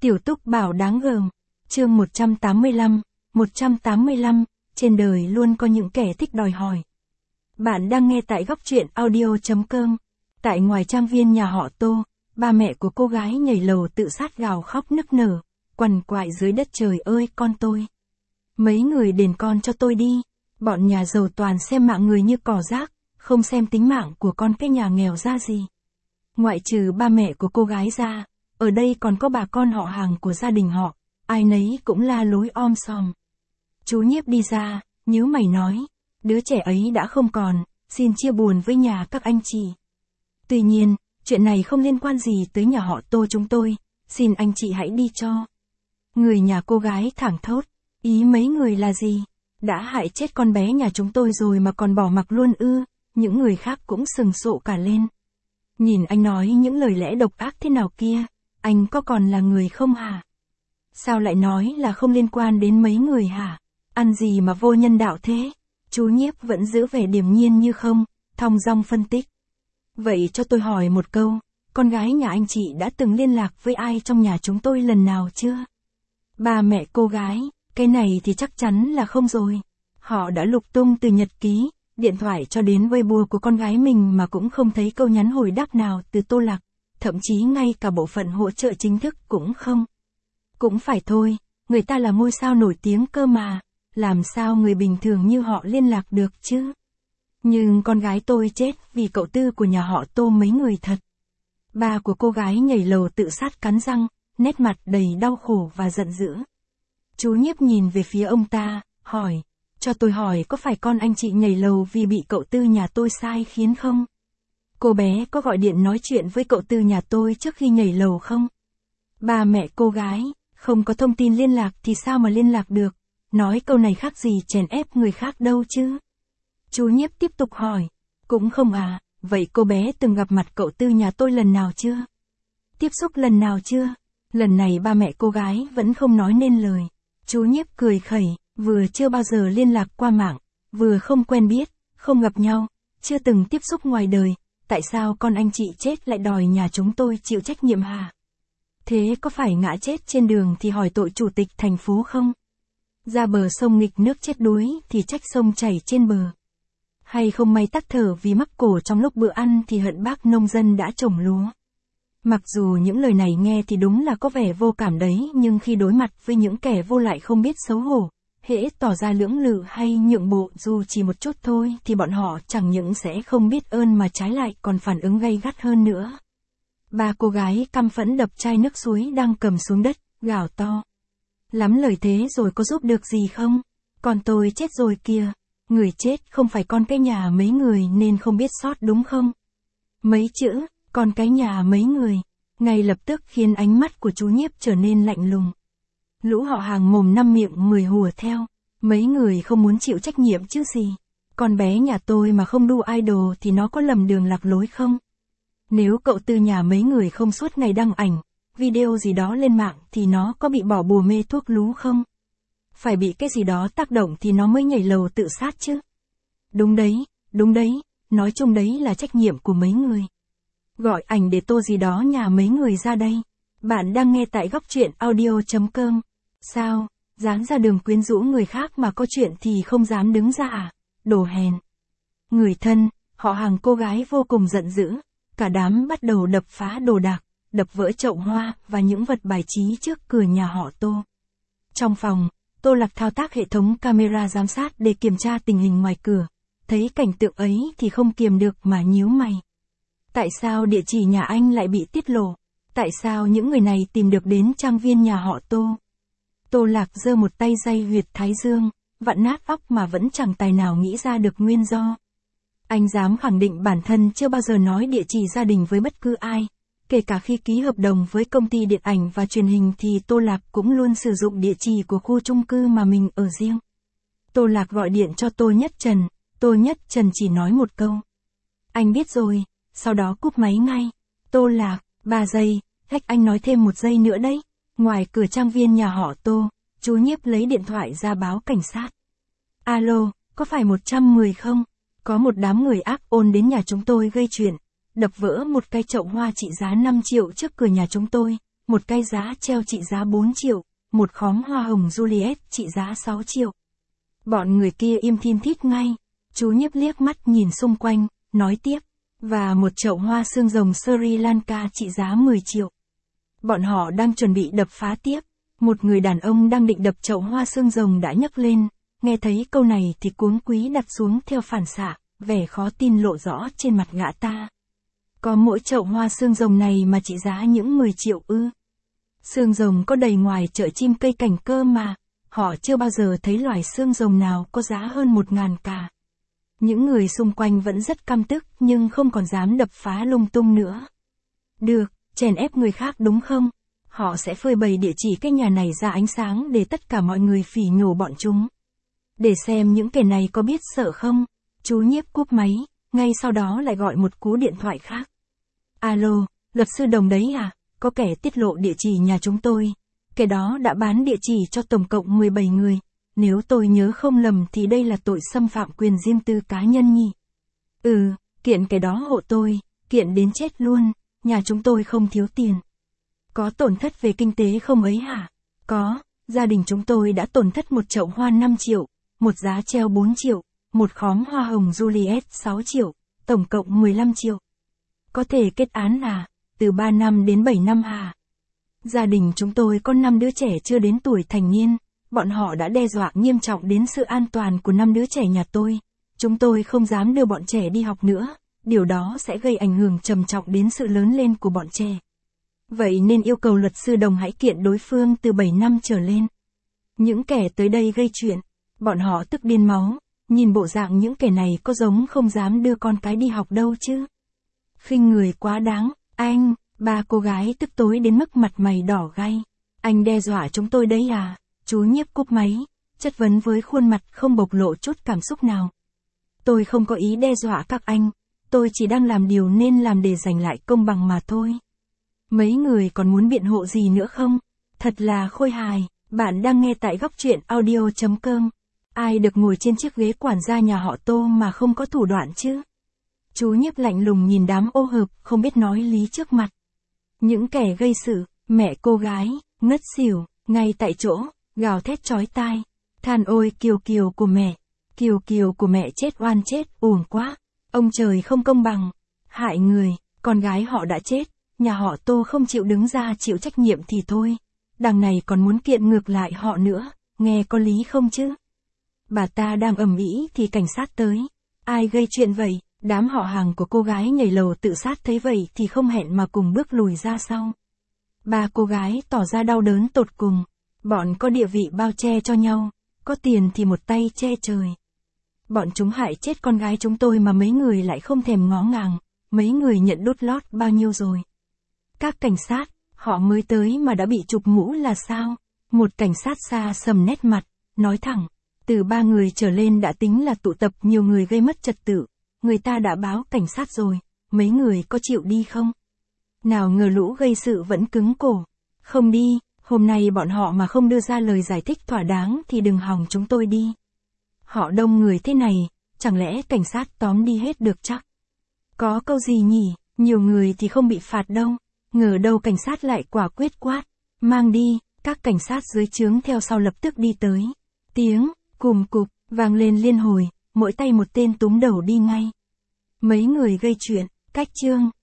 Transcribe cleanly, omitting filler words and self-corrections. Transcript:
Tiểu Túc Bảo đáng gờm. Chương 185, trên đời luôn có những kẻ thích đòi hỏi. Bạn đang nghe tại góc truyện audio.com. Tại ngoài trang viên nhà họ Tô, ba mẹ của cô gái nhảy lầu tự sát gào khóc nức nở, quằn quại dưới đất. Trời ơi con tôi! Mấy người đền con cho tôi đi. Bọn nhà giàu toàn xem mạng người như cỏ rác, không xem tính mạng của con cái nhà nghèo ra gì. Ngoại trừ ba mẹ của cô gái ra, ở đây còn có bà con họ hàng của gia đình họ, ai nấy cũng la lối om sòm. Chú Nhiếp đi ra, nhíu mày nói, đứa trẻ ấy đã không còn, xin chia buồn với nhà các anh chị. Tuy nhiên, chuyện này không liên quan gì tới nhà họ Tô chúng tôi, xin anh chị hãy đi cho. Người nhà cô gái thảng thốt, ý mấy người là gì? Đã hại chết con bé nhà chúng tôi rồi mà còn bỏ mặc luôn ư? Những người khác cũng sừng sộ cả lên. Nhìn anh nói những lời lẽ độc ác thế nào kia, anh có còn là người không hả? Sao lại nói là không liên quan đến mấy người hả? Ăn gì mà vô nhân đạo thế? Chú Nhiếp vẫn giữ vẻ điềm nhiên như không, thong dong phân tích. Vậy cho tôi hỏi một câu, con gái nhà anh chị đã từng liên lạc với ai trong nhà chúng tôi lần nào chưa? Ba mẹ cô gái, cái này thì chắc chắn là không rồi. Họ đã lục tung từ nhật ký, điện thoại cho đến Weibo của con gái mình mà cũng không thấy câu nhắn hồi đáp nào từ Tô Lạc, thậm chí ngay cả bộ phận hỗ trợ chính thức cũng không. Cũng phải thôi, người ta là ngôi sao nổi tiếng cơ mà, làm sao người bình thường như họ liên lạc được chứ? Nhưng con gái tôi chết vì cậu Tư của nhà họ Tô mấy người thật. Ba của cô gái nhảy lầu tự sát cắn răng, nét mặt đầy đau khổ và giận dữ. Chú Nhiếp nhìn về phía ông ta, hỏi, cho tôi hỏi có phải con anh chị nhảy lầu vì bị cậu Tư nhà tôi sai khiến không? Cô bé có gọi điện nói chuyện với cậu Tư nhà tôi trước khi nhảy lầu không? Ba mẹ cô gái, không có thông tin liên lạc thì sao mà liên lạc được? Nói câu này khác gì chèn ép người khác đâu chứ? Chú Nhiếp tiếp tục hỏi, cũng không à, vậy cô bé từng gặp mặt cậu Tư nhà tôi lần nào chưa? Tiếp xúc lần nào chưa? Lần này ba mẹ cô gái vẫn không nói nên lời. Chú Nhiếp cười khẩy, vừa chưa bao giờ liên lạc qua mạng, vừa không quen biết, không gặp nhau, chưa từng tiếp xúc ngoài đời, tại sao con anh chị chết lại đòi nhà chúng tôi chịu trách nhiệm hả? Thế có phải ngã chết trên đường thì hỏi tội chủ tịch thành phố không? Ra bờ sông nghịch nước chết đuối thì trách sông chảy trên bờ. Hay không may tắc thở vì mắc cổ trong lúc bữa ăn thì hận bác nông dân đã trồng lúa. Mặc dù những lời này nghe thì đúng là có vẻ vô cảm đấy, nhưng khi đối mặt với những kẻ vô lại không biết xấu hổ, hễ tỏ ra lưỡng lự hay nhượng bộ dù chỉ một chút thôi thì bọn họ chẳng những sẽ không biết ơn mà trái lại còn phản ứng gay gắt hơn nữa. Ba cô gái căm phẫn đập chai nước suối đang cầm xuống đất, gào to. Lắm lời thế rồi có giúp được gì không? Con tôi chết rồi kìa. Người chết không phải con cái nhà mấy người nên không biết sót đúng không? Mấy chữ, con cái nhà mấy người, ngay lập tức khiến ánh mắt của chú Nhiếp trở nên lạnh lùng. Lũ họ hàng mồm năm miệng mười hùa theo, mấy người không muốn chịu trách nhiệm chứ gì. Con bé nhà tôi mà không đu idol thì nó có lầm đường lạc lối không? Nếu cậu Tư nhà mấy người không suốt ngày đăng ảnh, video gì đó lên mạng thì nó có bị bỏ bùa mê thuốc lú không? Phải bị cái gì đó tác động thì nó mới nhảy lầu tự sát chứ. Đúng đấy, nói chung đấy là trách nhiệm của mấy người. Gọi ảnh để Tô gì đó nhà mấy người ra đây. Bạn đang nghe tại góc truyện audio.com. Sao, dám ra đường quyến rũ người khác mà có chuyện thì không dám đứng ra à? Đồ hèn. Người thân, họ hàng cô gái vô cùng giận dữ. Cả đám bắt đầu đập phá đồ đạc, đập vỡ chậu hoa và những vật bài trí trước cửa nhà họ Tô. Trong phòng, Tô Lạc thao tác hệ thống camera giám sát để kiểm tra tình hình ngoài cửa. Thấy cảnh tượng ấy thì không kiềm được mà nhíu mày. Tại sao địa chỉ nhà anh lại bị tiết lộ? Tại sao những người này tìm được đến trang viên nhà họ Tô? Tô Lạc giơ một tay day huyệt thái dương, vặn nát óc mà vẫn chẳng tài nào nghĩ ra được nguyên do. Anh dám khẳng định bản thân chưa bao giờ nói địa chỉ gia đình với bất cứ ai. Kể cả khi ký hợp đồng với công ty điện ảnh và truyền hình thì Tô Lạc cũng luôn sử dụng địa chỉ của khu chung cư mà mình ở riêng. Tô Lạc gọi điện cho Tô Nhất Trần, Tô Nhất Trần chỉ nói một câu. Anh biết rồi, sau đó cúp máy ngay. Tô Lạc, 3 giây, khách anh nói thêm 1 giây nữa đấy. Ngoài cửa trang viên nhà họ Tô, chú Nhiếp lấy điện thoại ra báo cảnh sát. Alo, có phải 110 không? Có một đám người ác ôn đến nhà chúng tôi gây chuyện. Đập vỡ một cây chậu hoa trị giá 5 triệu trước cửa nhà chúng tôi, một cái giá treo trị giá 4 triệu, một khóm hoa hồng Juliet trị giá 6 triệu. Bọn người kia im thin thít ngay, chú Nhiếp liếc mắt nhìn xung quanh, nói tiếp, và một chậu hoa xương rồng Sri Lanka trị giá 10 triệu. Bọn họ đang chuẩn bị đập phá tiếp, một người đàn ông đang định đập chậu hoa xương rồng đã nhấc lên, nghe thấy câu này thì cuống quý đặt xuống theo phản xạ, vẻ khó tin lộ rõ trên mặt gã ta. Có mỗi chậu hoa xương rồng này mà trị giá những 10 triệu ư? Xương rồng có đầy ngoài chợ chim cây cảnh cơ mà, họ chưa bao giờ thấy loài xương rồng nào có giá hơn 1.000 cả. Những người xung quanh vẫn rất căm tức nhưng không còn dám đập phá lung tung nữa. Được, chèn ép người khác đúng không? Họ sẽ phơi bày địa chỉ cái nhà này ra ánh sáng để tất cả mọi người phỉ nhổ bọn chúng. Để xem những kẻ này có biết sợ không? Chú Nhiếp cúp máy, ngay sau đó lại gọi một cú điện thoại khác. Alo, luật sư Đồng đấy à? Có kẻ tiết lộ địa chỉ nhà chúng tôi. Kẻ đó đã bán địa chỉ cho tổng cộng 17 người. Nếu tôi nhớ không lầm thì đây là tội xâm phạm quyền riêng tư cá nhân nhỉ? Kiện kẻ đó hộ tôi, kiện đến chết luôn, nhà chúng tôi không thiếu tiền. Có tổn thất về kinh tế không ấy hả? Có, gia đình chúng tôi đã tổn thất một chậu hoa 5 triệu, một giá treo 4 triệu, một khóm hoa hồng Juliet 6 triệu, tổng cộng 15 triệu. Có thể kết án là, từ 3 năm đến 7 năm hả? Gia đình chúng tôi có 5 đứa trẻ chưa đến tuổi thành niên, bọn họ đã đe dọa nghiêm trọng đến sự an toàn của 5 đứa trẻ nhà tôi. Chúng tôi không dám đưa bọn trẻ đi học nữa, điều đó sẽ gây ảnh hưởng trầm trọng đến sự lớn lên của bọn trẻ. Vậy nên yêu cầu luật sư Đồng hãy kiện đối phương từ 7 năm trở lên. Những kẻ tới đây gây chuyện, bọn họ tức điên máu, nhìn bộ dạng những kẻ này có giống không dám đưa con cái đi học đâu chứ. Khinh người quá đáng, anh, ba cô gái tức tối đến mức mặt mày đỏ gay. Anh đe dọa chúng tôi đấy à? Chú Nhiếp cúp máy, chất vấn với khuôn mặt không bộc lộ chút cảm xúc nào. Tôi không có ý đe dọa các anh, tôi chỉ đang làm điều nên làm để giành lại công bằng mà thôi. Mấy người còn muốn biện hộ gì nữa không? Thật là khôi hài, bạn đang nghe tại góc truyện audio.com. Ai được ngồi trên chiếc ghế quản gia nhà họ Tô mà không có thủ đoạn chứ? Chú Nhiếp lạnh lùng nhìn đám ô hợp không biết nói lý trước mặt. Những kẻ gây sự, mẹ cô gái, ngất xỉu, ngay tại chỗ, gào thét chói tai. Than ôi Kiều Kiều của mẹ, Kiều Kiều của mẹ chết oan chết uổng quá. Ông trời không công bằng, hại người, con gái họ đã chết, nhà họ Tô không chịu đứng ra chịu trách nhiệm thì thôi. Đằng này còn muốn kiện ngược lại họ nữa, nghe có lý không chứ? Bà ta đang ầm ĩ thì cảnh sát tới. Ai gây chuyện vậy? Đám họ hàng của cô gái nhảy lầu tự sát thấy vậy thì không hẹn mà cùng bước lùi ra sau. Ba cô gái tỏ ra đau đớn tột cùng. Bọn có địa vị bao che cho nhau, có tiền thì một tay che trời. Bọn chúng hại chết con gái chúng tôi mà mấy người lại không thèm ngó ngàng, mấy người nhận đút lót bao nhiêu rồi. Các cảnh sát, họ mới tới mà đã bị chụp mũ là sao? Một cảnh sát xa sầm nét mặt, nói thẳng, từ 3 người trở lên đã tính là tụ tập nhiều người gây mất trật tự. Người ta đã báo cảnh sát rồi, mấy người có chịu đi không? Nào ngờ lũ gây sự vẫn cứng cổ. Không đi, hôm nay bọn họ mà không đưa ra lời giải thích thỏa đáng thì đừng hòng chúng tôi đi. Họ đông người thế này, chẳng lẽ cảnh sát tóm đi hết được chắc? Có câu gì nhỉ, nhiều người thì không bị phạt đâu. Ngờ đâu cảnh sát lại quả quyết quát, mang đi, các cảnh sát dưới trướng theo sau lập tức đi tới. Tiếng, cùm cụp, vang lên liên hồi, mỗi tay một tên túm đầu đi ngay. Mấy người gây chuyện, cách chương.